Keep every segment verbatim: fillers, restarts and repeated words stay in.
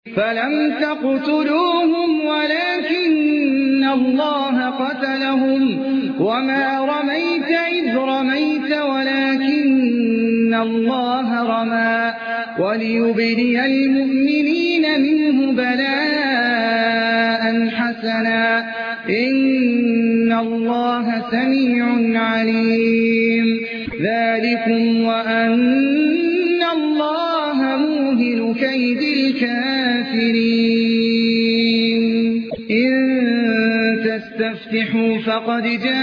فلم تقتلوهم ولكن الله قتلهم وما رميت إذ رميت ولكن الله رمى وليبلي المؤمنين منه بلاء حسنا إن الله سميع عليم ذلكم وأن الله موهن كيد الكافرين إن تستفتحوا فقد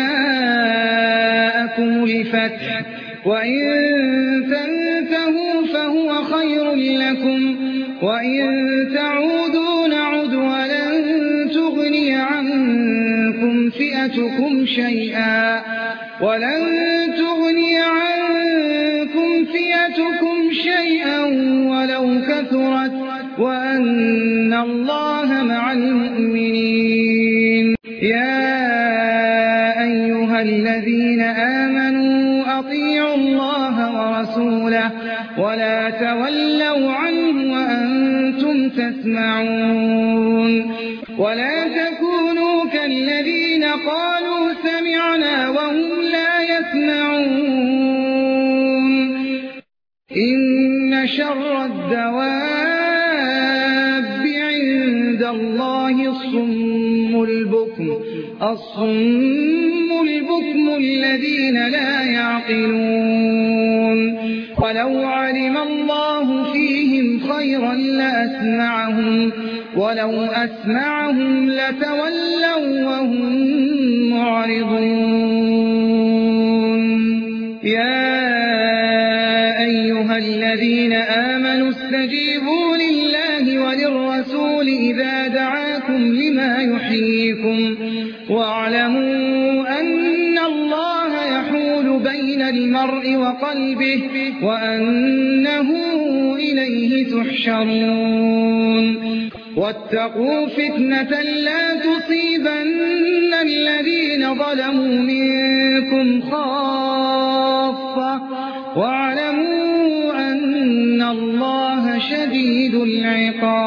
جاءكم الفتح وإن تنتهوا فهو خير لكم وإن تعودوا نعد ولن تغني عنكم فئتكم شيئا ولن تغني عنكم فئتكم شيئا ولو كثرت وأن الله مع المؤمنين يا أيها الذين آمنوا أطيعوا الله ورسوله ولا تولوا عنه وأنتم تسمعون ولا تكونوا كالذين قالوا سمعنا وهم لا يسمعون إن شر الدواب عند الله الصم البكم الصم البكم الذين لا يعقلون ولو علم الله فيهم خيرا لأسمعهم ولو أسمعهم لتولوا وهم معرضون يا أيها الذين آمنوا استجيبوا لله وللرسول إذا دعاكم لما يحييكم واعلموا أن الله يحول بين المرء وقلبه وأنه إليه تحشرون واتقوا فتنة لا تصيبن الذين ظلموا منكم خاصة واعلموا أن الله شديد العقاب